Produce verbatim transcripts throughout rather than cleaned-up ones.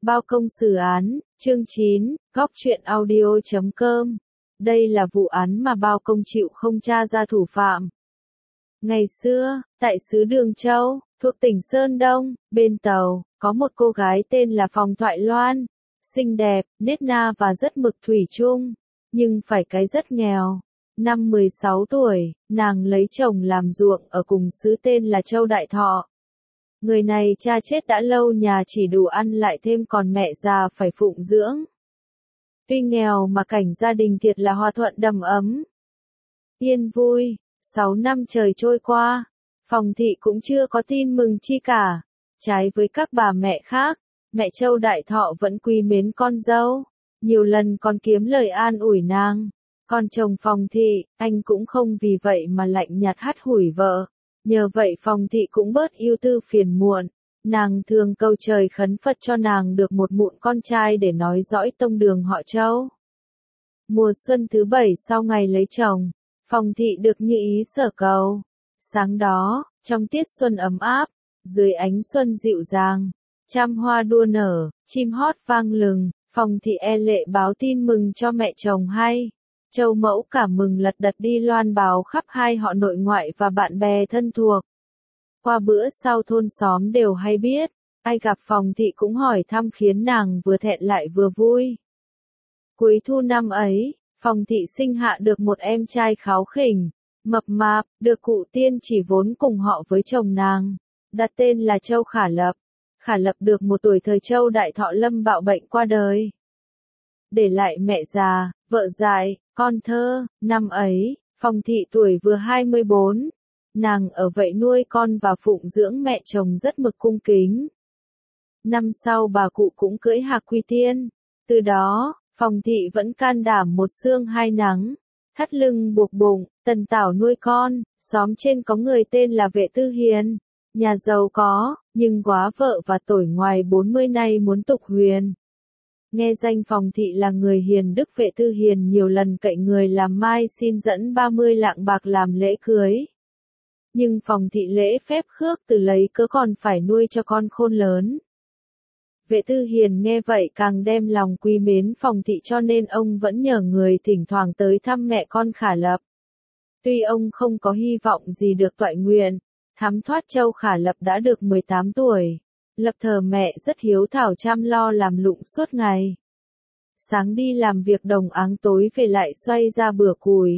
Bao công xử án, chương chín, góc truyện audio chấm com. Đây là vụ án mà bao công chịu không tra ra thủ phạm. Ngày xưa, tại xứ Đường Châu, thuộc tỉnh Sơn Đông, bên Tàu, có một cô gái tên là Phòng Thoại Loan. Xinh đẹp, nết na và rất mực thủy chung, nhưng phải cái rất nghèo. Năm mười sáu tuổi, nàng lấy chồng làm ruộng ở cùng xứ tên là Châu Đại Thọ. Người này cha chết đã lâu, nhà chỉ đủ ăn lại thêm còn mẹ già phải phụng dưỡng. Tuy nghèo mà cảnh gia đình thiệt là hòa thuận đầm ấm, yên vui. Sáu năm trời trôi qua, Phòng Thị cũng chưa có tin mừng chi cả. Trái với các bà mẹ khác, mẹ Châu Đại Thọ vẫn quý mến con dâu, nhiều lần còn kiếm lời an ủi nàng. Còn chồng Phòng Thị, anh cũng không vì vậy mà lạnh nhạt hắt hủi vợ. Nhờ vậy Phòng Thị cũng bớt ưu tư phiền muộn. Nàng thường cầu trời khấn Phật cho nàng được một mụn con trai để nói dõi tông đường họ Châu. Mùa xuân thứ bảy sau ngày lấy chồng, Phòng Thị được như ý sở cầu. Sáng đó, trong tiết xuân ấm áp, dưới ánh xuân dịu dàng, trăm hoa đua nở, chim hót vang lừng, Phòng Thị e lệ báo tin mừng cho mẹ chồng hay. Châu mẫu cảm mừng lật đật đi loan báo khắp hai họ nội ngoại và bạn bè thân thuộc. Qua bữa sau thôn xóm đều hay biết, ai gặp Phòng Thị cũng hỏi thăm khiến nàng vừa thẹn lại vừa vui. Cuối thu năm ấy, Phòng Thị sinh hạ được một em trai kháu khỉnh, mập mạp, được cụ tiên chỉ vốn cùng họ với chồng nàng, đặt tên là Châu Khả Lập. Khả Lập được một tuổi thời Châu Đại Thọ lâm bạo bệnh qua đời. Để lại mẹ già, vợ dại, con thơ. Năm ấy, Phòng Thị tuổi vừa hai mươi bốn. Nàng ở vậy nuôi con và phụng dưỡng mẹ chồng rất mực cung kính. Năm sau bà cụ cũng cưỡi hạc quy tiên. Từ đó, Phòng Thị vẫn can đảm một sương hai nắng, thắt lưng buộc bụng, tần tảo nuôi con. Xóm trên có người tên là Vệ Tư Hiền, nhà giàu có, nhưng góa vợ và tuổi ngoài bốn mươi nay muốn tục huyền. Nghe danh Phòng Thị là người hiền đức, Vệ Tư Hiền nhiều lần cậy người làm mai xin dẫn ba mươi lạng bạc làm lễ cưới. Nhưng Phòng Thị lễ phép khước từ lấy cớ còn phải nuôi cho con khôn lớn. Vệ Tư Hiền nghe vậy càng đem lòng quý mến Phòng Thị, cho nên ông vẫn nhờ người thỉnh thoảng tới thăm mẹ con Khả Lập. Tuy ông không có hy vọng gì được toại nguyện, thám thoát Châu Khả Lập đã được mười tám tuổi. Lập thờ mẹ rất hiếu thảo chăm lo làm lụng suốt ngày. Sáng đi làm việc đồng áng, tối về lại xoay ra bửa củi,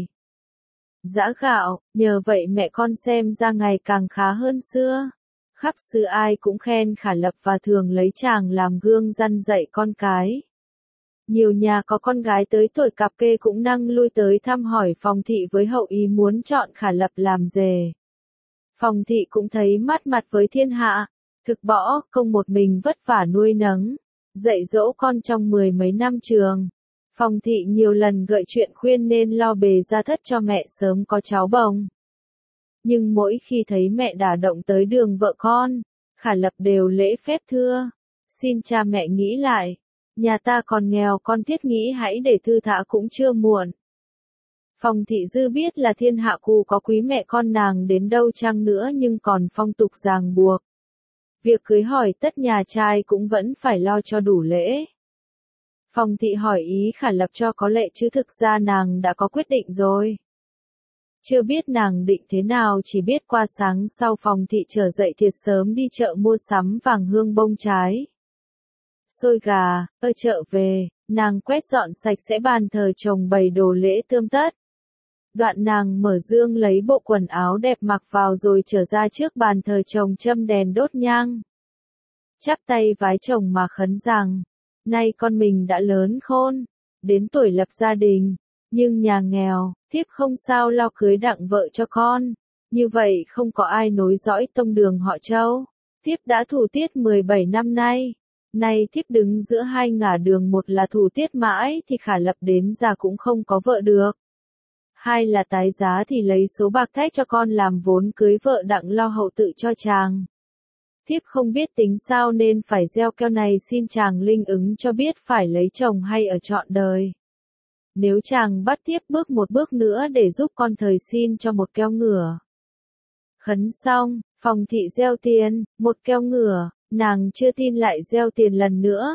giã gạo, nhờ vậy mẹ con xem ra ngày càng khá hơn xưa. Khắp xứ ai cũng khen Khả Lập và thường lấy chàng làm gương răn dạy con cái. Nhiều nhà có con gái tới tuổi cặp kê cũng năng lui tới thăm hỏi Phòng Thị với hậu ý muốn chọn Khả Lập làm rể. Phòng Thị cũng thấy mắt mặt với thiên hạ, thực bỏ công một mình vất vả nuôi nấng, dạy dỗ con trong mười mấy năm trường. Phòng Thị nhiều lần gợi chuyện khuyên nên lo bề gia thất cho mẹ sớm có cháu bồng. Nhưng mỗi khi thấy mẹ đả động tới đường vợ con, Khả Lập đều lễ phép thưa: xin cha mẹ nghĩ lại, nhà ta còn nghèo, con thiết nghĩ hãy để thư thả cũng chưa muộn. Phòng Thị dư biết là thiên hạ cù có quý mẹ con nàng đến đâu chăng nữa nhưng còn phong tục ràng buộc. Việc cưới hỏi tất nhà trai cũng vẫn phải lo cho đủ lễ. Phòng Thị hỏi ý Khả Lập cho có lệ chứ thực ra nàng đã có quyết định rồi. Chưa biết nàng định thế nào, chỉ biết qua sáng sau Phòng Thị trở dậy thiệt sớm đi chợ mua sắm vàng hương bông trái, xôi gà. Ở chợ về, nàng quét dọn sạch sẽ bàn thờ chồng bày đồ lễ tươm tất. Đoạn nàng mở dương lấy bộ quần áo đẹp mặc vào rồi trở ra trước bàn thờ chồng châm đèn đốt nhang. Chắp tay vái chồng mà khấn rằng: nay con mình đã lớn khôn, đến tuổi lập gia đình, nhưng nhà nghèo, thiếp không sao lo cưới đặng vợ cho con. Như vậy không có ai nối dõi tông đường họ Châu. Thiếp đã thủ tiết mười bảy năm nay. Nay thiếp đứng giữa hai ngả đường, một là thủ tiết mãi thì Khả Lập đến già cũng không có vợ được. Hai là tái giá thì lấy số bạc thách cho con làm vốn cưới vợ đặng lo hậu tự cho chàng. Thiếp không biết tính sao nên phải gieo keo này, xin chàng linh ứng cho biết phải lấy chồng hay ở trọn đời. Nếu chàng bắt thiếp bước một bước nữa để giúp con thời xin cho một keo ngửa. Khấn xong, Phòng Thị gieo tiền, một keo ngửa, nàng chưa tin lại gieo tiền lần nữa.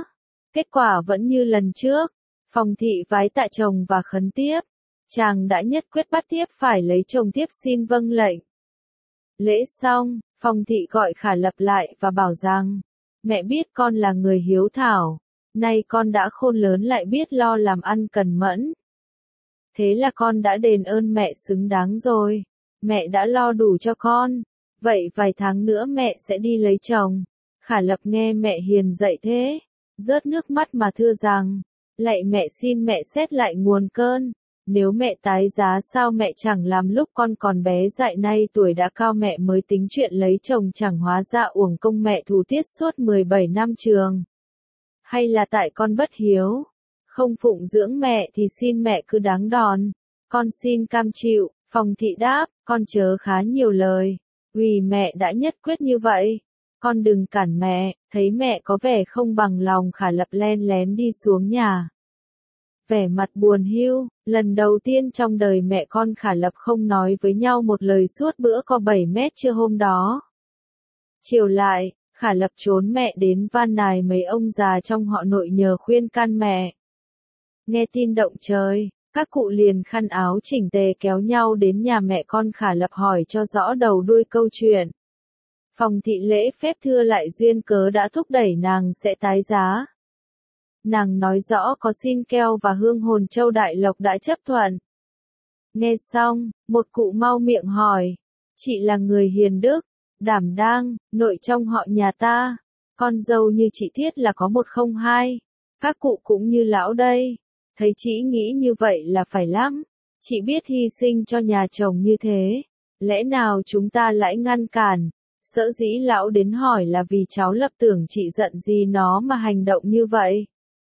Kết quả vẫn như lần trước, Phong thị vái tạ chồng và khấn tiếp. Chàng đã nhất quyết bắt tiếp phải lấy chồng tiếp xin vâng lệnh. Lễ xong, Phong thị gọi Khả Lập lại và bảo rằng, mẹ biết con là người hiếu thảo, nay con đã khôn lớn lại biết lo làm ăn cần mẫn. Thế là con đã đền ơn mẹ xứng đáng rồi, mẹ đã lo đủ cho con, vậy vài tháng nữa mẹ sẽ đi lấy chồng. Khả Lập nghe mẹ hiền dạy thế, rớt nước mắt mà thưa rằng, lạy mẹ xin mẹ xét lại nguồn cơn. Nếu mẹ tái giá sao mẹ chẳng làm lúc con còn bé dại, nay tuổi đã cao mẹ mới tính chuyện lấy chồng, chẳng hóa ra uổng công mẹ thủ tiết suốt mười bảy năm trường. Hay là tại con bất hiếu, không phụng dưỡng mẹ thì xin mẹ cứ đáng đòn. Con xin cam chịu. Phong thị đáp, con chớ khá nhiều lời, vì mẹ đã nhất quyết như vậy. Con đừng cản mẹ. Thấy mẹ có vẻ không bằng lòng, Khả Lập len lén đi xuống nhà. Vẻ mặt buồn hiu, lần đầu tiên trong đời mẹ con Khả Lập không nói với nhau một lời suốt bữa có bảy mét trưa hôm đó. Chiều lại, Khả Lập trốn mẹ đến van nài mấy ông già trong họ Nội nhờ khuyên can mẹ. Nghe tin động trời, các cụ liền khăn áo chỉnh tề kéo nhau đến nhà mẹ con Khả Lập hỏi cho rõ đầu đuôi câu chuyện. Phong thị lễ phép thưa lại duyên cớ đã thúc đẩy nàng sẽ tái giá. Nàng nói rõ có xin keo và hương hồn châu đại lộc đã chấp thuận. Nghe xong, một cụ mau miệng hỏi, chị là người hiền đức, đảm đang, nội trong họ nhà ta, con dâu như chị Thiết là có một không hai. Các cụ cũng như lão đây, thấy chị nghĩ như vậy là phải lắm, chị biết hy sinh cho nhà chồng như thế, lẽ nào chúng ta lại ngăn cản? Sở dĩ lão đến hỏi là vì cháu Lập tưởng chị giận gì nó mà hành động như vậy.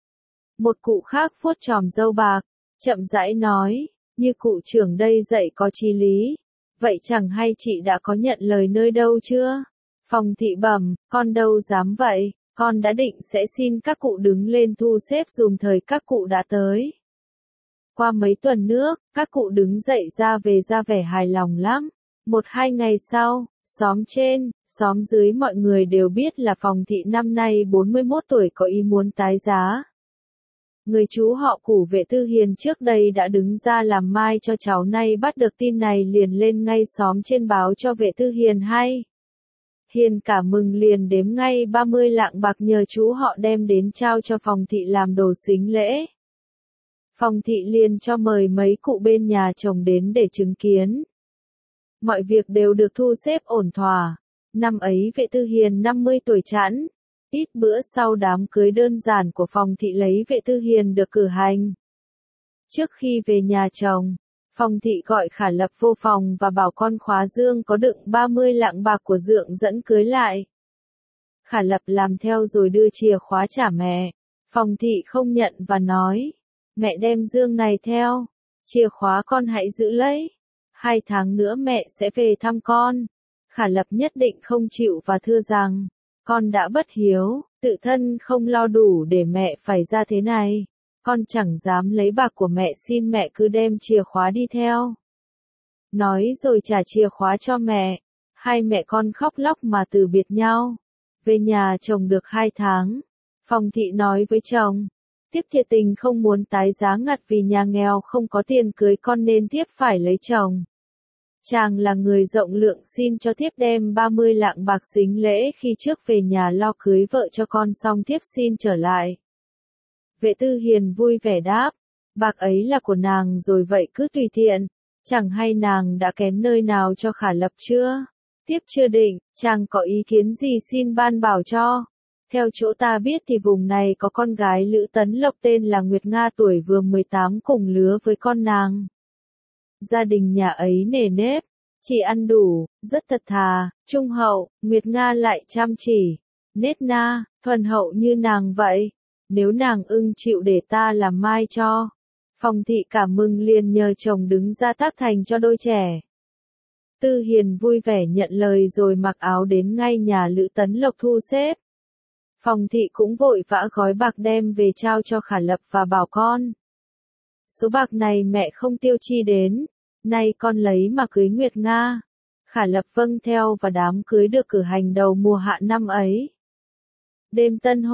Một cụ khác vuốt chòm râu bạc, chậm rãi nói, như cụ trưởng đây dạy có chí lý, vậy chẳng hay chị đã có nhận lời nơi đâu chưa? Phong thị bẩm, con đâu dám vậy, con đã định sẽ xin các cụ đứng lên thu xếp dùm thời các cụ đã tới. Qua mấy tuần nước, các cụ đứng dậy ra về ra vẻ hài lòng lắm. Một hai ngày sau, xóm trên, xóm dưới mọi người đều biết là Phong thị năm nay bốn mươi mốt tuổi có ý muốn tái giá. Người chú họ Củ Vệ Tư Hiền trước đây đã đứng ra làm mai cho cháu, nay bắt được tin này liền lên ngay xóm trên báo cho Vệ Tư Hiền hay. Hiền cả mừng liền đếm ngay ba mươi lạng bạc nhờ chú họ đem đến trao cho Phong thị làm đồ sính lễ. Phong thị liền cho mời mấy cụ bên nhà chồng đến để chứng kiến. Mọi việc đều được thu xếp ổn thỏa. Năm ấy Vệ Tư Hiền năm mươi tuổi chẵn. Ít bữa sau đám cưới đơn giản của Phong thị lấy Vệ Tư Hiền được cử hành. Trước khi về nhà chồng, Phong thị gọi Khả Lập vô phòng và bảo con khóa dương có đựng ba mươi lạng bạc của dượng dẫn cưới lại. Khả Lập làm theo rồi đưa chìa khóa trả mẹ. Phong thị không nhận và nói, mẹ đem dương này theo, chìa khóa con hãy giữ lấy. Hai tháng nữa mẹ sẽ về thăm con. Khả Lập nhất định không chịu và thưa rằng, con đã bất hiếu, tự thân không lo đủ để mẹ phải ra thế này. Con chẳng dám lấy bạc của mẹ, xin mẹ cứ đem chìa khóa đi theo. Nói rồi trả chìa khóa cho mẹ. Hai mẹ con khóc lóc mà từ biệt nhau. Về nhà chồng được hai tháng. Phong thị nói với chồng, tiếp thiệt tình không muốn tái giá ngặt vì nhà nghèo không có tiền cưới con nên tiếp phải lấy chồng. Chàng là người rộng lượng xin cho thiếp đem ba mươi lạng bạc sính lễ khi trước về nhà lo cưới vợ cho con xong thiếp xin trở lại. Vệ Tư Hiền vui vẻ đáp, bạc ấy là của nàng rồi vậy cứ tùy tiện, chẳng hay nàng đã kén nơi nào cho Khả Lập chưa? Tiếp chưa định, chàng có ý kiến gì xin ban bảo cho. Theo chỗ ta biết thì vùng này có con gái Lữ Tấn Lộc tên là Nguyệt Nga tuổi vừa mười tám cùng lứa với con nàng. Gia đình nhà ấy nề nếp, chỉ ăn đủ, rất thật thà, trung hậu, Nguyệt Nga lại chăm chỉ, nết na, thuần hậu như nàng vậy. Nếu nàng ưng chịu để ta làm mai cho. Phong thị cảm mừng liền nhờ chồng đứng ra tác thành cho đôi trẻ. Tư Hiền vui vẻ nhận lời rồi mặc áo đến ngay nhà Lữ Tấn Lộc thu xếp. Phong thị cũng vội vã gói bạc đem về trao cho Khả Lập và bảo con. Số bạc này mẹ không tiêu chi đến, nay con lấy mà cưới Nguyệt Nga. Khả Lập vâng theo và đám cưới được cử hành đầu mùa hạ năm ấy. Đêm tân hôn,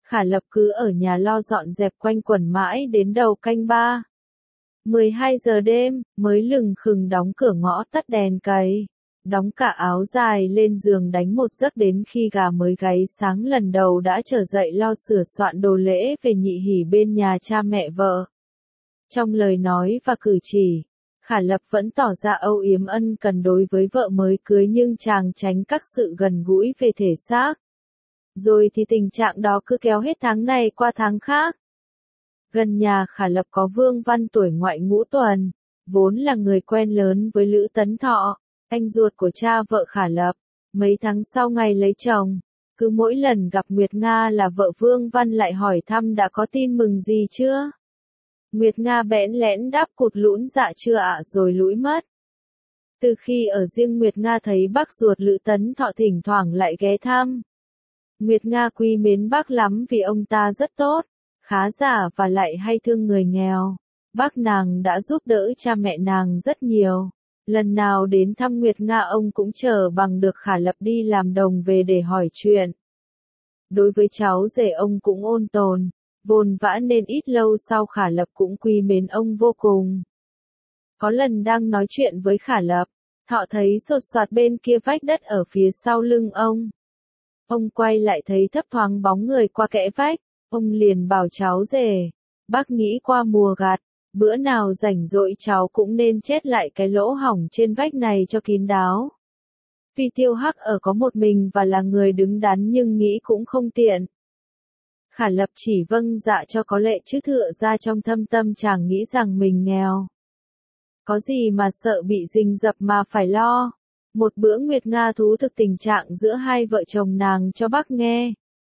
Khả Lập cứ ở nhà lo dọn dẹp quanh quẩn mãi đến đầu canh ba. mười hai giờ đêm, mới lừng khừng đóng cửa ngõ tắt đèn cầy. Đóng cả áo dài lên giường đánh một giấc đến khi gà mới gáy sáng lần đầu đã trở dậy lo sửa soạn đồ lễ về nhị hỉ bên nhà cha mẹ vợ. Trong lời nói và cử chỉ, Khả Lập vẫn tỏ ra âu yếm ân cần đối với vợ mới cưới nhưng chàng tránh các sự gần gũi về thể xác. Rồi thì tình trạng đó cứ kéo hết tháng này qua tháng khác. Gần nhà Khả Lập có Vương Văn tuổi ngoại ngũ tuần, vốn là người quen lớn với Lữ Tấn Thọ, anh ruột của cha vợ Khả Lập. Mấy tháng sau ngày lấy chồng, cứ mỗi lần gặp Nguyệt Nga là vợ Vương Văn lại hỏi thăm đã có tin mừng gì chưa. Nguyệt Nga bẽn lẽn đáp cụt lũn dạ chưa ạ rồi lũi mất. Từ khi ở riêng Nguyệt Nga thấy bác ruột Lữ Tấn Thọ thỉnh thoảng lại ghé thăm. Nguyệt Nga quý mến bác lắm vì ông ta rất tốt, khá giả và lại hay thương người nghèo. Bác nàng đã giúp đỡ cha mẹ nàng rất nhiều. Lần nào đến thăm Nguyệt Nga ông cũng chờ bằng được Khả Lập đi làm đồng về để hỏi chuyện. Đối với cháu rể ông cũng ôn tồn, vồn vã nên ít lâu sau Khả Lập cũng quý mến ông vô cùng. Có lần đang nói chuyện với Khả Lập, Thọ thấy sột soạt bên kia vách đất ở phía sau lưng ông. Ông quay lại thấy thấp thoáng bóng người qua kẽ vách, ông liền bảo cháu rể, bác nghĩ qua mùa gặt, bữa nào rảnh rỗi cháu cũng nên chét lại cái lỗ hổng trên vách này cho kín đáo. Vì Tiêu Hắc ở có một mình và là người đứng đắn nhưng nghĩ cũng không tiện. Khả Lập chỉ vâng dạ cho có lệ chứ thựa ra trong thâm tâm chàng nghĩ rằng mình nghèo. Có gì mà sợ bị rình rập mà phải lo. Một bữa Nguyệt Nga thú thực tình trạng giữa hai vợ chồng nàng cho bác nghe.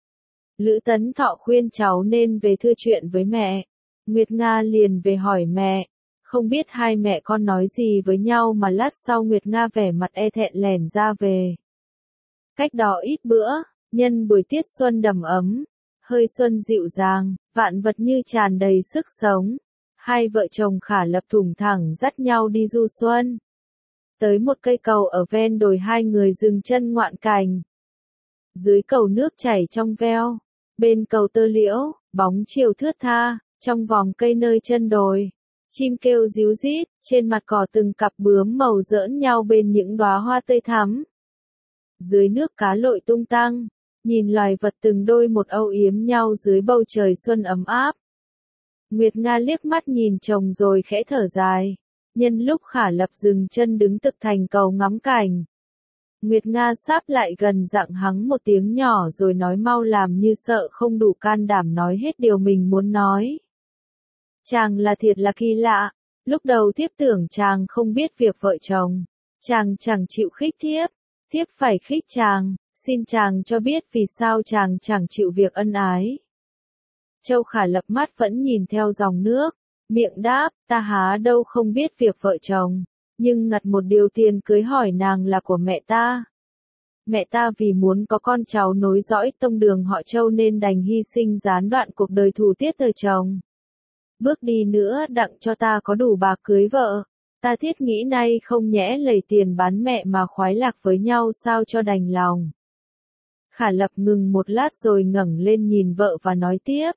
Lữ Tấn Thọ khuyên cháu nên về thưa chuyện với mẹ. Nguyệt Nga liền về hỏi mẹ. Không biết hai mẹ con nói gì với nhau mà lát sau Nguyệt Nga vẻ mặt e thẹn lẻn ra về. Cách đó ít bữa, nhân buổi tiết xuân đầm ấm, hơi xuân dịu dàng, vạn vật như tràn đầy sức sống. Hai vợ chồng Khả Lập thủng thẳng dắt nhau đi du xuân. Tới một cây cầu ở ven đồi hai người dừng chân ngoạn cảnh. Dưới cầu nước chảy trong veo, bên cầu tơ liễu, bóng chiều thướt tha, trong vòng cây nơi chân đồi. Chim kêu ríu rít, trên mặt cỏ từng cặp bướm màu giỡn nhau bên những đóa hoa tươi thắm. Dưới nước cá lội tung tăng, nhìn loài vật từng đôi một âu yếm nhau dưới bầu trời xuân ấm áp. Nguyệt Nga liếc mắt nhìn chồng rồi khẽ thở dài. Nhân lúc Khả Lập dừng chân đứng tực thành cầu ngắm cảnh. Nguyệt Nga sáp lại gần dặng hắng một tiếng nhỏ rồi nói mau làm như sợ không đủ can đảm nói hết điều mình muốn nói. Chàng là thiệt là kỳ lạ, lúc đầu thiếp tưởng chàng không biết việc vợ chồng. Chàng chẳng chịu khích thiếp, thiếp phải khích chàng, xin chàng cho biết vì sao chàng chẳng chịu việc ân ái. Châu Khả Lập mắt vẫn nhìn theo dòng nước. Miệng đáp, ta há đâu không biết việc vợ chồng, nhưng ngặt một điều tiền cưới hỏi nàng là của mẹ ta. Mẹ ta vì muốn có con cháu nối dõi tông đường họ Châu nên đành hy sinh gián đoạn cuộc đời thủ tiết thời chồng. Bước đi nữa đặng cho ta có đủ bạc cưới vợ, ta thiết nghĩ nay không nhẽ lầy tiền bán mẹ mà khoái lạc với nhau sao cho đành lòng. Khả Lập ngừng một lát rồi ngẩng lên nhìn vợ và nói tiếp.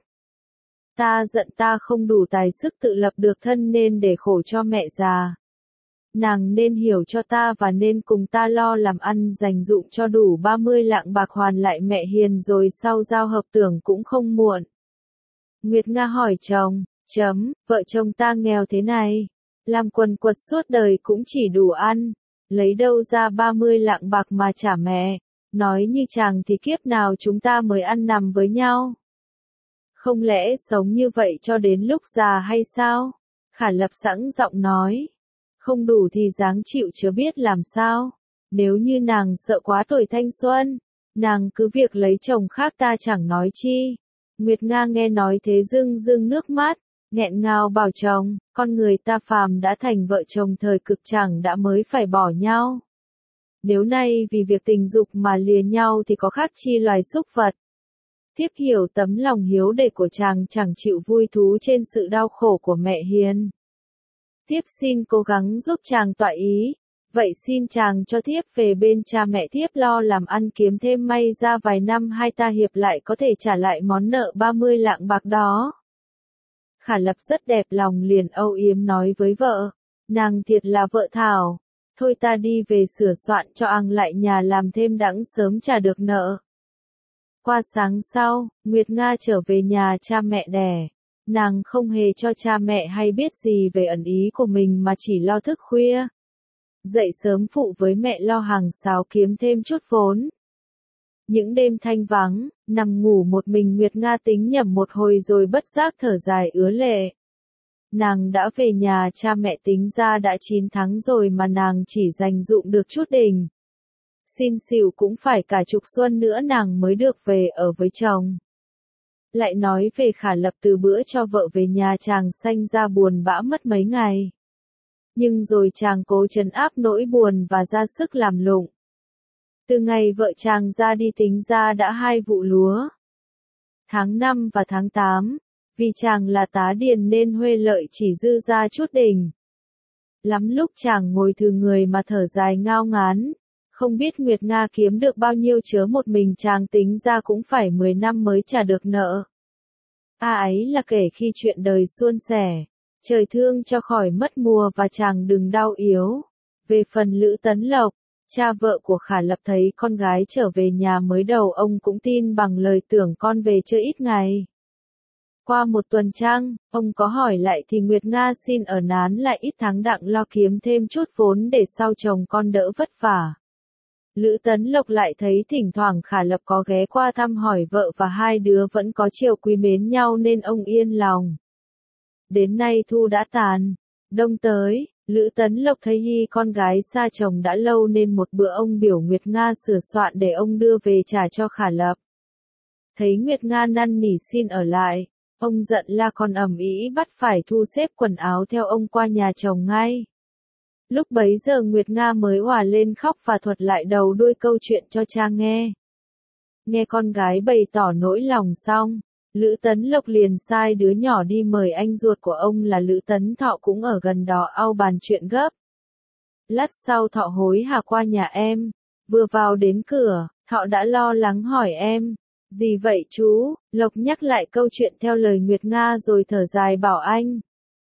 Ta giận ta không đủ tài sức tự lập được thân nên để khổ cho mẹ già. Nàng nên hiểu cho ta và nên cùng ta lo làm ăn dành dụm cho đủ ba mươi lạng bạc hoàn lại mẹ hiền rồi sau giao hợp tưởng cũng không muộn. Nguyệt Nga hỏi chồng, chấm, vợ chồng ta nghèo thế này, làm quần quật suốt đời cũng chỉ đủ ăn, lấy đâu ra ba mươi lạng bạc mà trả mẹ, nói như chàng thì kiếp nào chúng ta mới ăn nằm với nhau. Không lẽ sống như vậy cho đến lúc già hay sao? Khả Lập sẵn giọng nói. Không đủ thì dáng chịu chưa biết làm sao. Nếu như nàng sợ quá tuổi thanh xuân, nàng cứ việc lấy chồng khác ta chẳng nói chi. Nguyệt Nga nghe nói thế rưng rưng nước mắt, nghẹn ngào bảo chồng, con người ta phàm đã thành vợ chồng thời cực chẳng đã mới phải bỏ nhau. Nếu nay vì việc tình dục mà lìa nhau thì có khác chi loài súc vật. Thiếp hiểu tấm lòng hiếu đệ của chàng chẳng chịu vui thú trên sự đau khổ của mẹ hiền. Thiếp xin cố gắng giúp chàng tọa ý, Vậy xin chàng cho thiếp về bên cha mẹ thiếp lo làm ăn kiếm thêm may ra vài năm hai ta hiệp lại có thể trả lại món nợ ba mươi lạng bạc đó. Khả Lập rất đẹp lòng liền âu yếm nói với vợ, nàng thiệt là vợ thảo, thôi ta đi về sửa soạn cho ăn lại nhà làm thêm đặng sớm trả được nợ. Qua sáng sau, Nguyệt Nga trở về nhà cha mẹ đẻ. Nàng không hề cho cha mẹ hay biết gì về ẩn ý của mình mà chỉ lo thức khuya. Dậy sớm phụ với mẹ lo hàng xào kiếm thêm chút vốn. Những đêm thanh vắng, nằm ngủ một mình Nguyệt Nga tính nhẩm một hồi rồi bất giác thở dài ứa lệ. Nàng đã về nhà cha mẹ tính ra đã chín tháng rồi mà nàng chỉ dành dụm được chút đình. Xin xỉu cũng phải cả chục xuân nữa nàng mới được về ở với chồng. Lại nói về Khả Lập từ bữa cho vợ về nhà chàng sanh ra buồn bã mất mấy ngày. Nhưng rồi chàng cố trấn áp nỗi buồn và ra sức làm lụng. Từ ngày vợ chàng ra đi tính ra đã hai vụ lúa. Tháng năm và tháng tám, vì chàng là tá điền nên huê lợi chỉ dư ra chút đình. Lắm lúc chàng ngồi thừ người mà thở dài ngao ngán, không biết Nguyệt Nga kiếm được bao nhiêu chớ một mình chàng tính ra cũng phải mười năm mới trả được nợ. A ấy là kể khi chuyện đời suôn sẻ, trời thương cho khỏi mất mùa và chàng đừng đau yếu. Về phần Lữ Tấn Lộc, cha vợ của Khả Lập thấy con gái trở về nhà mới đầu ông cũng tin bằng lời tưởng con về chơi ít ngày. Qua một tuần trăng, ông có hỏi lại thì Nguyệt Nga xin ở nán lại ít tháng đặng lo kiếm thêm chút vốn để sau chồng con đỡ vất vả. Lữ Tấn Lộc lại thấy thỉnh thoảng Khả Lập có ghé qua thăm hỏi vợ và hai đứa vẫn có chiều quý mến nhau nên ông yên lòng. Đến nay thu đã tàn, đông tới, Lữ Tấn Lộc thấy y con gái xa chồng đã lâu nên một bữa ông biểu Nguyệt Nga sửa soạn để ông đưa về trả cho Khả Lập. Thấy Nguyệt Nga năn nỉ xin ở lại, ông giận la con ầm ĩ bắt phải thu xếp quần áo theo ông qua nhà chồng ngay. Lúc bấy giờ Nguyệt Nga mới òa lên khóc và thuật lại đầu đuôi câu chuyện cho cha nghe. Nghe con gái bày tỏ nỗi lòng xong, Lữ Tấn Lộc liền sai đứa nhỏ đi mời anh ruột của ông là Lữ Tấn Thọ cũng ở gần đó au bàn chuyện gấp. Lát sau Thọ hối hả qua nhà em, vừa vào đến cửa, Thọ đã lo lắng hỏi em, gì vậy chú? Lộc nhắc lại câu chuyện theo lời Nguyệt Nga rồi thở dài bảo anh.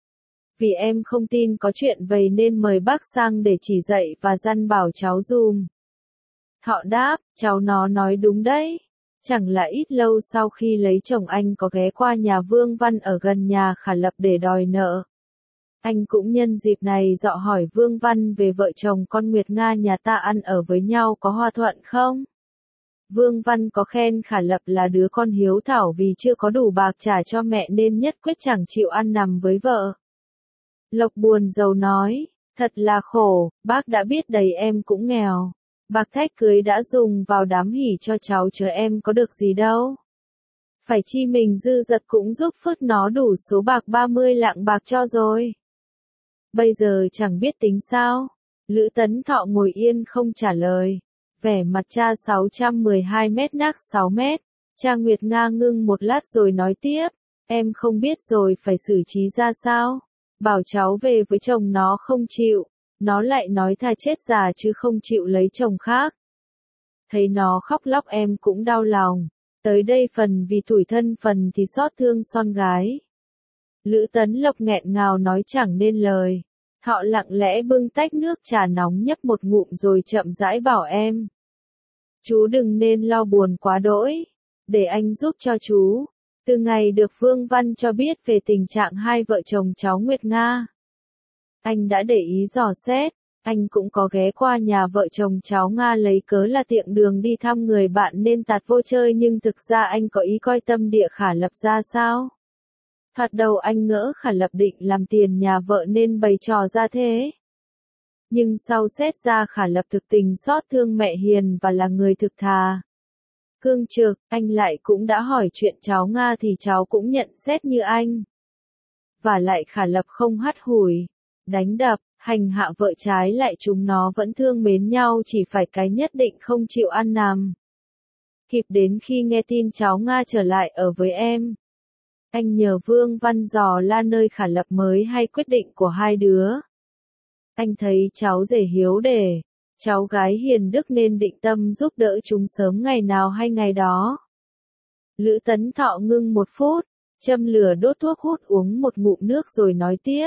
Vì em không tin có chuyện vậy nên mời bác sang để chỉ dạy và dặn bảo cháu dùm. Thọ đáp, cháu nó nói đúng đấy. Chẳng là ít lâu sau khi lấy chồng anh có ghé qua nhà Vương Văn ở gần nhà Khả Lập để đòi nợ. Anh cũng nhân dịp này dọ hỏi Vương Văn về vợ chồng con Nguyệt Nga nhà ta ăn ở với nhau có hòa thuận không? Vương Văn có khen Khả Lập là đứa con hiếu thảo vì chưa có đủ bạc trả cho mẹ nên nhất quyết chẳng chịu ăn nằm với vợ. Lộc buồn rầu nói, thật là khổ, bác đã biết đầy em cũng nghèo. Bạc thách cưới đã dùng vào đám hỉ cho cháu chứ em có được gì đâu. Phải chi mình dư dật cũng giúp phước nó đủ số bạc ba mươi lạng bạc cho rồi. Bây giờ chẳng biết tính sao. Lữ Tấn Thọ ngồi yên không trả lời. Vẻ mặt cha sáu trăm mười hai mét nác sáu mét. Cha Nguyệt Nga ngưng một lát rồi nói tiếp. Em không biết rồi phải xử trí ra sao. Bảo cháu về với chồng nó không chịu. Nó lại nói thà chết già chứ không chịu lấy chồng khác. Thấy nó khóc lóc em cũng đau lòng. Tới đây phần vì tủi thân phần thì xót thương son gái. Lữ Tấn Lộc nghẹn ngào nói chẳng nên lời. Thọ lặng lẽ bưng tách nước trà nóng nhấp một ngụm rồi chậm rãi bảo em. Chú đừng nên lo buồn quá đỗi. Để anh giúp cho chú. Từ ngày được Vương Văn cho biết về tình trạng hai vợ chồng cháu Nguyệt Nga. Anh đã để ý dò xét, anh cũng có ghé qua nhà vợ chồng cháu Nga lấy cớ là tiện đường đi thăm người bạn nên tạt vô chơi nhưng thực ra anh có ý coi tâm địa Khả Lập ra sao. Thoạt đầu anh ngỡ Khả Lập định làm tiền nhà vợ nên bày trò ra thế. Nhưng sau xét ra Khả Lập thực tình xót thương mẹ hiền và là người thực thà. Cương trực, anh lại cũng đã hỏi chuyện cháu Nga thì cháu cũng nhận xét như anh. Và lại Khả Lập không hắt hủi, đánh đập, hành hạ vợ trái lại chúng nó vẫn thương mến nhau chỉ phải cái nhất định không chịu ăn nằm. Kịp đến khi nghe tin cháu Nga trở lại ở với em. Anh nhờ Vương Văn dò la nơi Khả Lập mới hay quyết định của hai đứa. Anh thấy cháu rể hiếu để, cháu gái hiền đức nên định tâm giúp đỡ chúng sớm ngày nào hay ngày đó. Lữ Tấn Thọ ngưng một phút, châm lửa đốt thuốc hút uống một ngụm nước rồi nói tiếp.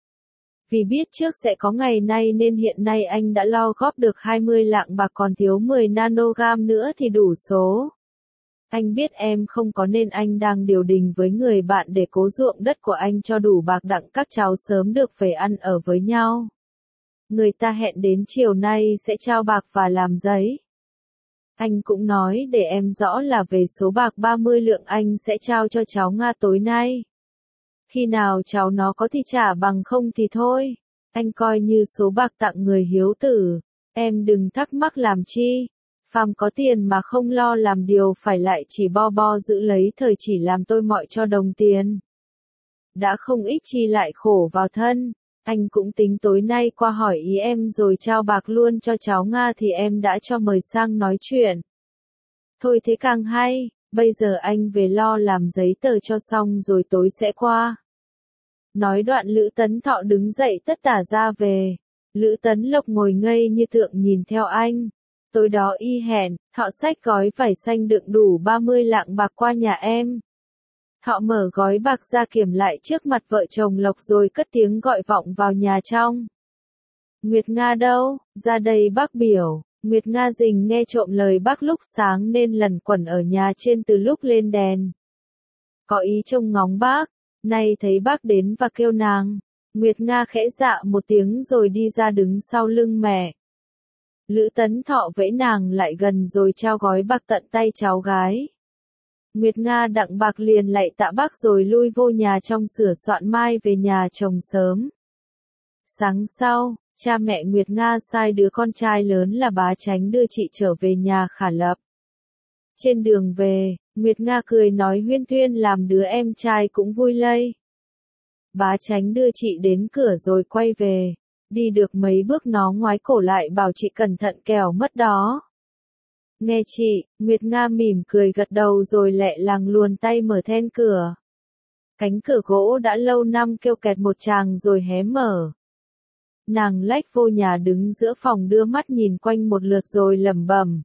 Vì biết trước sẽ có ngày nay nên hiện nay anh đã lo góp được hai mươi lạng bạc, còn thiếu mười nanogam nữa thì đủ số. Anh biết em không có nên anh đang điều đình với người bạn để cố ruộng đất của anh cho đủ bạc đặng các cháu sớm được về ăn ở với nhau. Người ta hẹn đến chiều nay sẽ trao bạc và làm giấy. Anh cũng nói để em rõ là về số bạc ba mươi lượng anh sẽ trao cho cháu Nga tối nay. Khi nào cháu nó có thì trả, bằng không thì thôi. Anh coi như số bạc tặng người hiếu tử. Em đừng thắc mắc làm chi. Phàm có tiền mà không lo làm điều phải lại chỉ bo bo giữ lấy thời chỉ làm tôi mọi cho đồng tiền. Đã không ích chi lại khổ vào thân. Anh cũng tính tối nay qua hỏi ý em rồi trao bạc luôn cho cháu Nga thì em đã cho mời sang nói chuyện. Thôi thế càng hay, bây giờ anh về lo làm giấy tờ cho xong rồi tối sẽ qua. Nói đoạn Lữ Tấn Thọ đứng dậy tất tả ra về. Lữ Tấn Lộc ngồi ngây như tượng nhìn theo anh. Tối đó y hẹn, Thọ xách gói vải xanh đựng đủ ba mươi lạng bạc qua nhà em. Thọ mở gói bạc ra kiểm lại trước mặt vợ chồng Lộc rồi cất tiếng gọi vọng vào nhà trong. Nguyệt Nga đâu? Ra đây bác biểu. Nguyệt Nga rình nghe trộm lời bác lúc sáng nên lẩn quẩn ở nhà trên từ lúc lên đèn. Có ý trông ngóng bác, nay thấy bác đến và kêu nàng. Nguyệt Nga khẽ dạ một tiếng rồi đi ra đứng sau lưng mẹ. Lữ Tấn Thọ vẫy nàng lại gần rồi trao gói bạc tận tay cháu gái. Nguyệt Nga đặng bạc liền lạy tạ bác rồi lui vô nhà trong sửa soạn mai về nhà chồng sớm. Sáng sau, cha mẹ Nguyệt Nga sai đứa con trai lớn là Bá Chánh đưa chị trở về nhà Khả Lập. Trên đường về, Nguyệt Nga cười nói huyên thuyên làm đứa em trai cũng vui lây. Bá Chánh đưa chị đến cửa rồi quay về. Đi được mấy bước nó ngoái cổ lại bảo chị cẩn thận kẻo mất đó. Nghe chị, Nguyệt Nga mỉm cười gật đầu rồi lẹ làng luồn tay mở then cửa. Cánh cửa gỗ đã lâu năm kêu kẹt một tràng rồi hé mở. Nàng lách vô nhà đứng giữa phòng đưa mắt nhìn quanh một lượt rồi lẩm bẩm.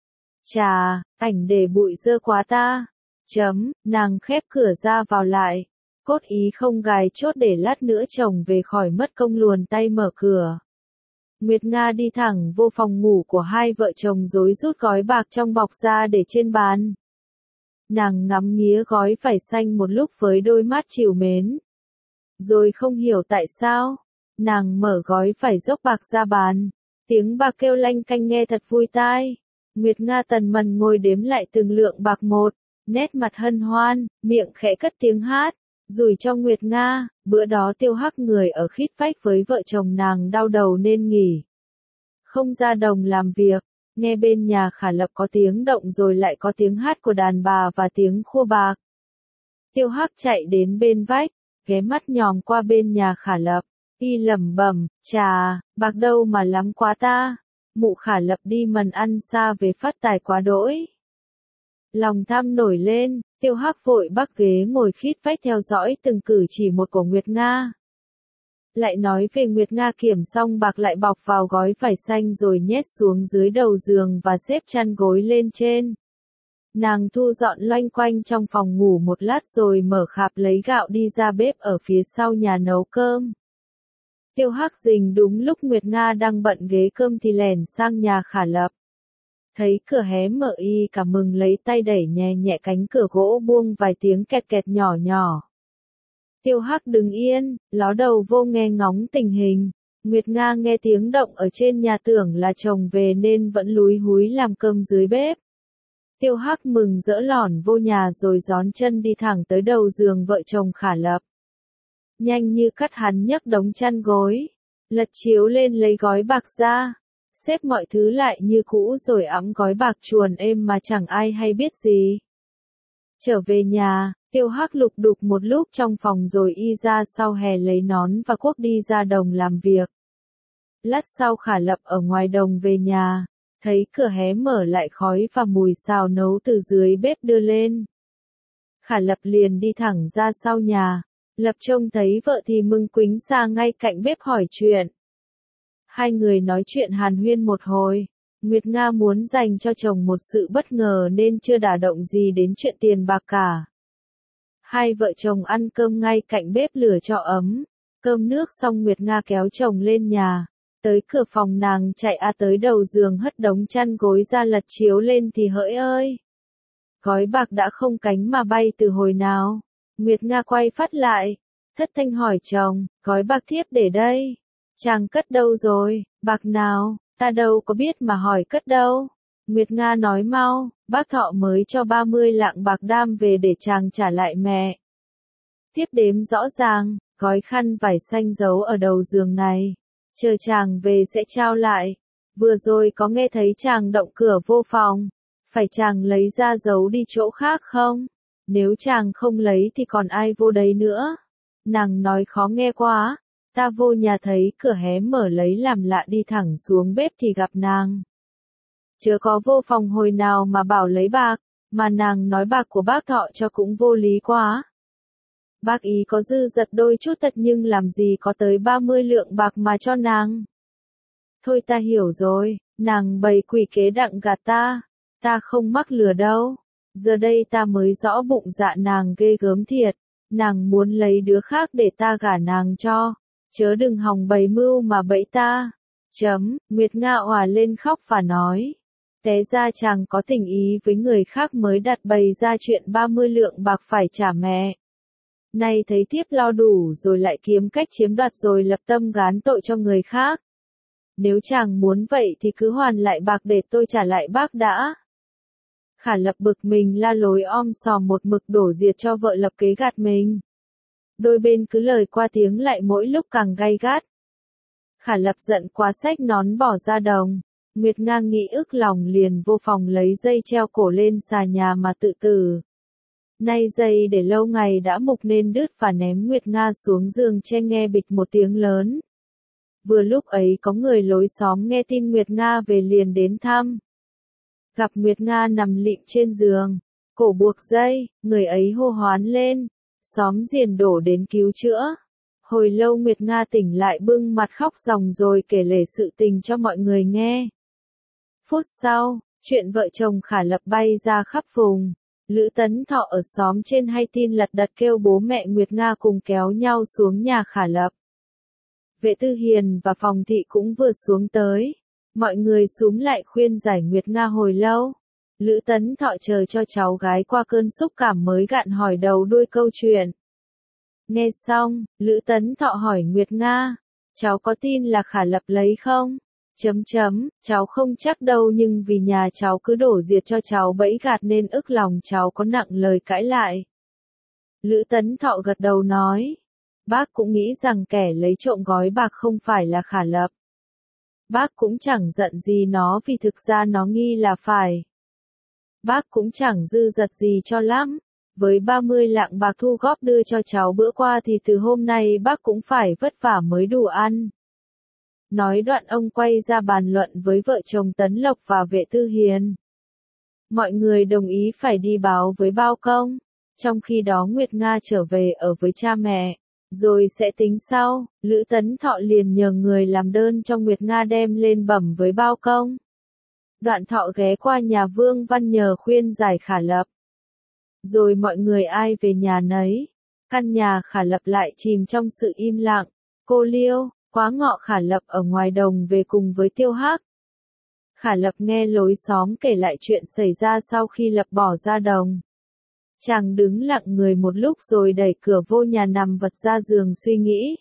Chà, ảnh để bụi dơ quá ta. Chấm, nàng khép cửa ra vào lại. Cốt ý không gài chốt để lát nữa chồng về khỏi mất công luồn tay mở cửa. Nguyệt Nga đi thẳng vô phòng ngủ của hai vợ chồng rồi rút gói bạc trong bọc ra để trên bàn. Nàng ngắm nghía gói vải xanh một lúc với đôi mắt trìu mến. Rồi không hiểu tại sao, nàng mở gói vải dốc bạc ra bàn. Tiếng bạc kêu lanh canh nghe thật vui tai. Nguyệt Nga tần mần ngồi đếm lại từng lượng bạc một, nét mặt hân hoan, miệng khẽ cất tiếng hát. Rủi cho Nguyệt Nga, bữa đó Tiêu Hắc người ở khít vách với vợ chồng nàng đau đầu nên nghỉ. Không ra đồng làm việc, nghe bên nhà Khả Lập có tiếng động rồi lại có tiếng hát của đàn bà và tiếng khua bạc. Tiêu Hắc chạy đến bên vách, ghé mắt nhòm qua bên nhà Khả Lập, y lẩm bẩm, chà, bạc đâu mà lắm quá ta, mụ Khả Lập đi mần ăn xa về phát tài quá đỗi. Lòng tham nổi lên, Tiêu Hắc vội bắc ghế ngồi khít vách theo dõi từng cử chỉ một của Nguyệt Nga. Lại nói về Nguyệt Nga kiểm xong bạc lại bọc vào gói vải xanh rồi nhét xuống dưới đầu giường và xếp chăn gối lên trên. Nàng thu dọn loanh quanh trong phòng ngủ một lát rồi mở khạp lấy gạo đi ra bếp ở phía sau nhà nấu cơm. Tiêu Hắc rình đúng lúc Nguyệt Nga đang bận ghế cơm thì lèn sang nhà Khả Lập. Thấy cửa hé mở y cả mừng lấy tay đẩy nhẹ nhẹ cánh cửa gỗ buông vài tiếng kẹt kẹt nhỏ nhỏ. Tiêu Hắc đứng yên, ló đầu vô nghe ngóng tình hình. Nguyệt Nga nghe tiếng động ở trên nhà tưởng là chồng về nên vẫn lúi húi làm cơm dưới bếp. Tiêu Hắc mừng rỡ lỏn vô nhà rồi gión chân đi thẳng tới đầu giường vợ chồng Khả Lập. Nhanh như cắt hắn nhấc đống chăn gối, lật chiếu lên lấy gói bạc ra. Xếp mọi thứ lại như cũ rồi ẵm gói bạc chuồn êm mà chẳng ai hay biết gì. Trở về nhà, Tiêu Hắc lục đục một lúc trong phòng rồi y ra sau hè lấy nón và cuốc đi ra đồng làm việc. Lát sau Khả Lập ở ngoài đồng về nhà, thấy cửa hé mở lại khói và mùi xào nấu từ dưới bếp đưa lên. Khả Lập liền đi thẳng ra sau nhà, Lập trông thấy vợ thì mừng quính ra ngay cạnh bếp hỏi chuyện. Hai người nói chuyện hàn huyên một hồi. Nguyệt Nga muốn dành cho chồng một sự bất ngờ nên chưa đả động gì đến chuyện tiền bạc cả. Hai vợ chồng ăn cơm ngay cạnh bếp lửa cho ấm. Cơm nước xong Nguyệt Nga kéo chồng lên nhà. Tới cửa phòng nàng chạy a tới đầu giường hất đống chăn gối ra lật chiếu lên thì hỡi ơi. Gói bạc đã không cánh mà bay từ hồi nào. Nguyệt Nga quay phát lại. Thất thanh hỏi chồng, gói bạc thiếp để đây. Chàng cất đâu rồi, bạc nào, ta đâu có biết mà hỏi cất đâu. Nguyệt Nga nói mau, bác Thọ mới cho ba mươi lạng bạc đam về để chàng trả lại mẹ. Tiếp đếm rõ ràng, gói khăn vải xanh giấu ở đầu giường này. Chờ chàng về sẽ trao lại. Vừa rồi có nghe thấy chàng động cửa vô phòng. Phải chàng lấy ra giấu đi chỗ khác không? Nếu chàng không lấy thì còn ai vô đấy nữa? Nàng nói khó nghe quá. Ta vô nhà thấy cửa hé mở lấy làm lạ đi thẳng xuống bếp thì gặp nàng. Chớ có vô phòng hồi nào mà bảo lấy bạc, mà nàng nói bạc của bác Thọ cho cũng vô lý quá. Bác ý có dư dật đôi chút thật nhưng làm gì có tới ba mươi lượng bạc mà cho nàng. Thôi ta hiểu rồi, nàng bày quỷ kế đặng gạt ta, ta không mắc lừa đâu. Giờ đây ta mới rõ bụng dạ nàng ghê gớm thiệt, nàng muốn lấy đứa khác để ta gả nàng cho. Chớ đừng hòng bày mưu mà bẫy ta. Chấm, Nguyệt Nga òa lên khóc và nói. Té ra chàng có tình ý với người khác mới đặt bày ra chuyện ba mươi lượng bạc phải trả mẹ. Nay thấy thiếp lo đủ rồi lại kiếm cách chiếm đoạt rồi lập tâm gán tội cho người khác. Nếu chàng muốn vậy thì cứ hoàn lại bạc để tôi trả lại bác đã. Khả Lập bực mình la lối om sòm một mực đổ diệt cho vợ lập kế gạt mình. Đôi bên cứ lời qua tiếng lại mỗi lúc càng gay gắt. Khả Lập giận quá xách nón bỏ ra đồng. Nguyệt Nga nghĩ ức lòng liền vô phòng lấy dây treo cổ lên xà nhà mà tự tử. Nay dây để lâu ngày đã mục nên đứt và ném Nguyệt Nga xuống giường che nghe bịch một tiếng lớn. Vừa lúc ấy có người lối xóm nghe tin Nguyệt Nga về liền đến thăm. Gặp Nguyệt Nga nằm lịm trên giường, cổ buộc dây, người ấy hô hoán lên. Xóm giềng đổ đến cứu chữa. Hồi lâu Nguyệt Nga tỉnh lại bưng mặt khóc ròng rồi kể lể sự tình cho mọi người nghe. Phút sau, chuyện vợ chồng Khả Lập bay ra khắp vùng. Lữ Tấn Thọ ở xóm trên hay tin lật đật kêu bố mẹ Nguyệt Nga cùng kéo nhau xuống nhà Khả Lập. Vệ Tư Hiền và Phòng Thị cũng vừa xuống tới. Mọi người xúm lại khuyên giải Nguyệt Nga hồi lâu. Lữ Tấn Thọ chờ cho cháu gái qua cơn xúc cảm mới gạn hỏi đầu đuôi câu chuyện. Nghe xong, Lữ Tấn Thọ hỏi Nguyệt Nga, cháu có tin là Khả Lập lấy không? Chấm chấm, cháu không chắc đâu nhưng vì nhà cháu cứ đổ diệt cho cháu bẫy gạt nên ức lòng cháu có nặng lời cãi lại. Lữ Tấn Thọ gật đầu nói, bác cũng nghĩ rằng kẻ lấy trộm gói bạc không phải là Khả Lập. Bác cũng chẳng giận gì nó vì thực ra nó nghi là phải. Bác cũng chẳng dư dật gì cho lắm. Với ba mươi lạng bạc thu góp đưa cho cháu bữa qua thì từ hôm nay bác cũng phải vất vả mới đủ ăn. Nói đoạn ông quay ra bàn luận với vợ chồng Tấn Lộc và Vệ Tư Hiền. Mọi người đồng ý phải đi báo với bao công. Trong khi đó Nguyệt Nga trở về ở với cha mẹ. Rồi sẽ tính sau, Lữ Tấn Thọ liền nhờ người làm đơn cho Nguyệt Nga đem lên bẩm với bao công. Đoạn Thọ ghé qua nhà Vương Văn nhờ khuyên giải Khả Lập. Rồi mọi người ai về nhà nấy. Căn nhà Khả Lập lại chìm trong sự im lặng. Cô Liêu, Quá Ngọ Khả Lập ở ngoài đồng về cùng với Tiêu Hắc. Khả Lập nghe lối xóm kể lại chuyện xảy ra sau khi Lập bỏ ra đồng. Chàng đứng lặng người một lúc rồi đẩy cửa vô nhà nằm vật ra giường suy nghĩ.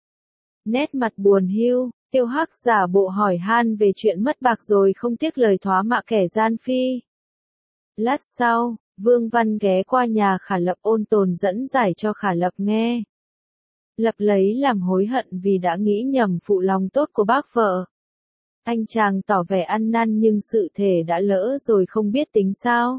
Nét mặt buồn hiu, Tiêu Hắc giả bộ hỏi han về chuyện mất bạc rồi không tiếc lời thóa mạ kẻ gian phi. Lát sau, Vương Văn ghé qua nhà Khả Lập ôn tồn dẫn giải cho Khả Lập nghe. Lập lấy làm hối hận vì đã nghĩ nhầm phụ lòng tốt của bác vợ. Anh chàng tỏ vẻ ăn năn nhưng sự thể đã lỡ rồi không biết tính sao.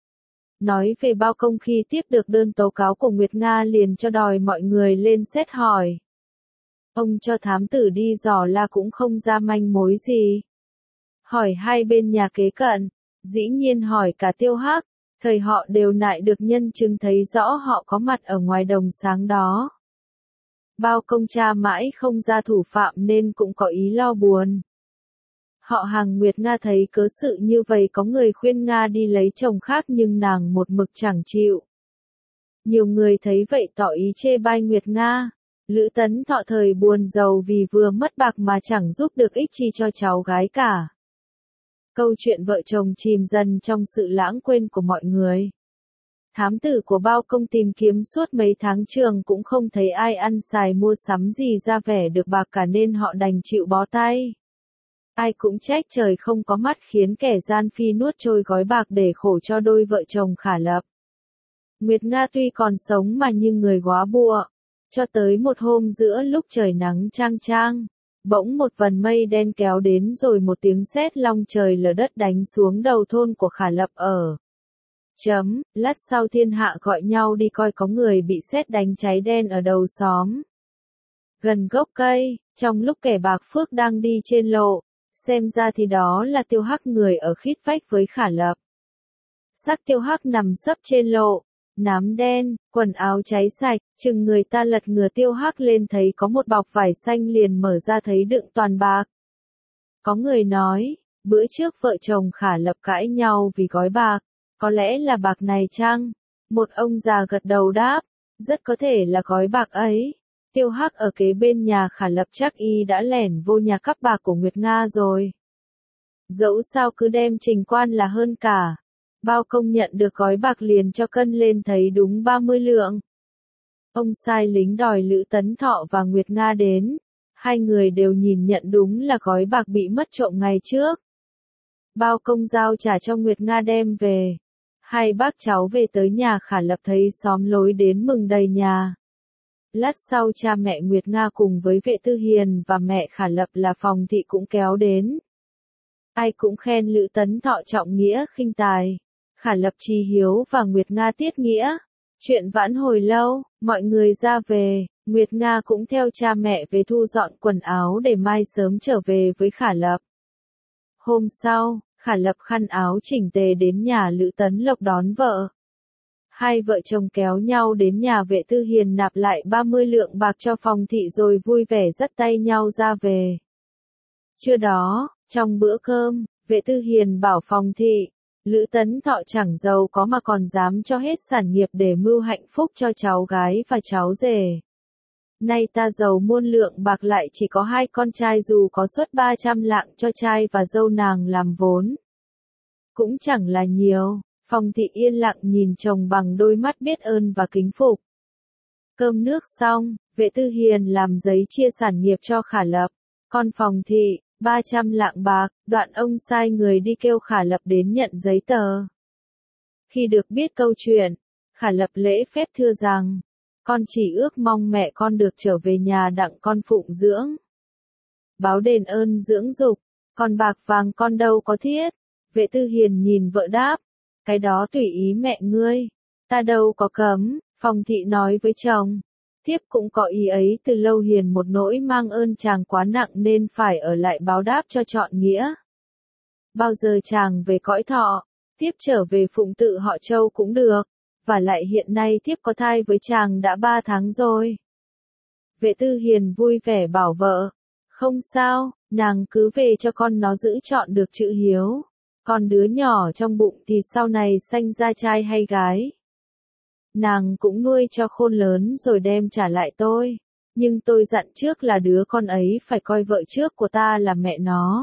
Nói về bao công khi tiếp được đơn tố cáo của Nguyệt Nga liền cho đòi mọi người lên xét hỏi. Ông cho thám tử đi dò la cũng không ra manh mối gì. Hỏi hai bên nhà kế cận, dĩ nhiên hỏi cả Tiêu Hắc, thời họ đều nại được nhân chứng thấy rõ họ có mặt ở ngoài đồng sáng đó. Bao công cha mãi không ra thủ phạm nên cũng có ý lo buồn. Họ hàng Nguyệt Nga thấy cớ sự như vậy có người khuyên Nga đi lấy chồng khác nhưng nàng một mực chẳng chịu. Nhiều người thấy vậy tỏ ý chê bai Nguyệt Nga. Lữ Tấn Thọ thời buồn giàu vì vừa mất bạc mà chẳng giúp được ích chi cho cháu gái cả. Câu chuyện vợ chồng chìm dần trong sự lãng quên của mọi người. Thám tử của Bao Công tìm kiếm suốt mấy tháng trường cũng không thấy ai ăn xài mua sắm gì ra vẻ được bạc cả nên họ đành chịu bó tay. Ai cũng trách trời không có mắt khiến kẻ gian phi nuốt trôi gói bạc để khổ cho đôi vợ chồng Khả Lập. Nguyệt Nga tuy còn sống mà như người góa bụa. Cho tới một hôm giữa lúc trời nắng chang chang, bỗng một vần mây đen kéo đến rồi một tiếng sét long trời lở đất đánh xuống đầu thôn của Khả Lập ở. Chấm, lát sau thiên hạ gọi nhau đi coi có người bị sét đánh cháy đen ở đầu xóm. Gần gốc cây, trong lúc kẻ bạc phước đang đi trên lộ, xem ra thì đó là Tiêu Hắc người ở khít vách với Khả Lập. Xác Tiêu Hắc nằm sấp trên lộ, nám đen, quần áo cháy sạch, chừng người ta lật ngửa Tiêu Hắc lên thấy có một bọc vải xanh liền mở ra thấy đựng toàn bạc. Có người nói, bữa trước vợ chồng Khả Lập cãi nhau vì gói bạc, có lẽ là bạc này chăng? Một ông già gật đầu đáp, rất có thể là gói bạc ấy. Tiêu Hắc ở kế bên nhà Khả Lập chắc y đã lẻn vô nhà cắp bạc của Nguyệt Nga rồi. Dẫu sao cứ đem trình quan là hơn cả. Bao Công nhận được gói bạc liền cho cân lên thấy đúng ba mươi lượng. Ông sai lính đòi Lữ Tấn Thọ và Nguyệt Nga đến. Hai người đều nhìn nhận đúng là gói bạc bị mất trộm ngày trước. Bao Công giao trả cho Nguyệt Nga đem về. Hai bác cháu về tới nhà Khả Lập thấy xóm lối đến mừng đầy nhà. Lát sau cha mẹ Nguyệt Nga cùng với Vệ Tư Hiền và mẹ Khả Lập là Phòng Thị cũng kéo đến. Ai cũng khen Lữ Tấn Thọ trọng nghĩa khinh tài. Khả Lập tri hiếu và Nguyệt Nga tiết nghĩa. Chuyện vãn hồi lâu, mọi người ra về, Nguyệt Nga cũng theo cha mẹ về thu dọn quần áo để mai sớm trở về với Khả Lập. Hôm sau, Khả Lập khăn áo chỉnh tề đến nhà Lữ Tấn Lộc đón vợ. Hai vợ chồng kéo nhau đến nhà Vệ Tư Hiền nạp lại ba mươi lượng bạc cho Phòng Thị rồi vui vẻ dắt tay nhau ra về. Trưa đó, trong bữa cơm, Vệ Tư Hiền bảo Phòng Thị, Lữ Tấn Thọ chẳng giàu có mà còn dám cho hết sản nghiệp để mưu hạnh phúc cho cháu gái và cháu rể. Nay ta giàu muôn lượng bạc lại chỉ có hai con trai dù có suất ba trăm lạng cho trai và dâu nàng làm vốn. Cũng chẳng là nhiều. Phòng Thị yên lặng nhìn chồng bằng đôi mắt biết ơn và kính phục. Cơm nước xong, Vệ Tư Hiền làm giấy chia sản nghiệp cho Khả Lập. Còn Phòng Thị, ba trăm lạng bạc, đoạn ông sai người đi kêu Khả Lập đến nhận giấy tờ. Khi được biết câu chuyện, Khả Lập lễ phép thưa rằng, con chỉ ước mong mẹ con được trở về nhà đặng con phụng dưỡng. Báo đền ơn dưỡng dục, còn bạc vàng con đâu có thiết. Vệ Tư Hiền nhìn vợ đáp, cái đó tùy ý mẹ ngươi, ta đâu có cấm. Phòng Thị nói với chồng, thiếp cũng có ý ấy từ lâu hiền một nỗi mang ơn chàng quá nặng nên phải ở lại báo đáp cho trọn nghĩa. Bao giờ chàng về cõi thọ, thiếp trở về phụng tự họ Châu cũng được, và lại hiện nay thiếp có thai với chàng đã ba tháng rồi. Vệ Tư Hiền vui vẻ bảo vợ, không sao, nàng cứ về cho con nó giữ chọn được chữ hiếu. Còn đứa nhỏ trong bụng thì sau này sanh ra trai hay gái. Nàng cũng nuôi cho khôn lớn rồi đem trả lại tôi. Nhưng tôi dặn trước là đứa con ấy phải coi vợ trước của ta là mẹ nó.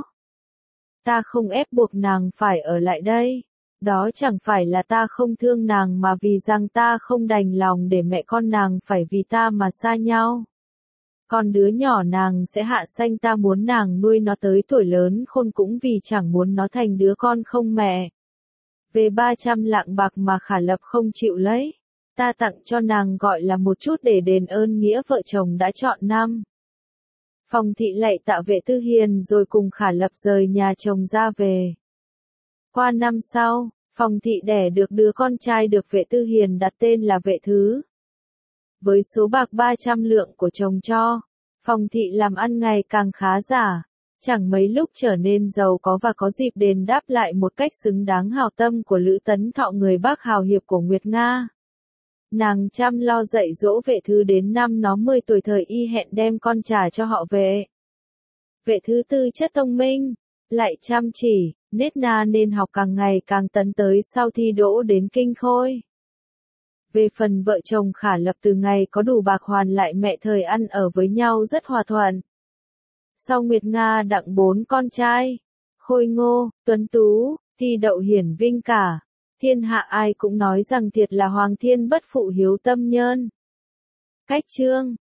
Ta không ép buộc nàng phải ở lại đây. Đó chẳng phải là ta không thương nàng mà vì rằng ta không đành lòng để mẹ con nàng phải vì ta mà xa nhau. Còn đứa nhỏ nàng sẽ hạ sanh ta muốn nàng nuôi nó tới tuổi lớn khôn cũng vì chẳng muốn nó thành đứa con không mẹ. Về ba trăm lạng bạc mà Khả Lập không chịu lấy, ta tặng cho nàng gọi là một chút để đền ơn nghĩa vợ chồng đã trọn năm. Phòng Thị lạy tạ Vệ Tư Hiền rồi cùng Khả Lập rời nhà chồng ra về. Qua năm sau, Phòng Thị đẻ được đứa con trai được Vệ Tư Hiền đặt tên là Vệ Thứ. Với số bạc ba trăm lượng của chồng cho, Phòng Thị làm ăn ngày càng khá giả, chẳng mấy lúc trở nên giàu có và có dịp đền đáp lại một cách xứng đáng hào tâm của Lữ Tấn Thọ người bác hào hiệp của Nguyệt Nga. Nàng chăm lo dạy dỗ Vệ Thứ đến năm nó mười tuổi thời y hẹn đem con trả cho họ Vệ. Vệ Thứ tư chất thông minh, lại chăm chỉ, nết na nên học càng ngày càng tấn tới sau thi đỗ đến kinh khôi. Về phần vợ chồng Khả Lập từ ngày có đủ bạc hoàn lại mẹ thời ăn ở với nhau rất hòa thuận. Sau Nguyệt Nga đặng bốn con trai, khôi ngô, tuấn tú, thi đậu hiển vinh cả. Thiên hạ ai cũng nói rằng thiệt là Hoàng Thiên bất phụ hiếu tâm nhân. Cách chương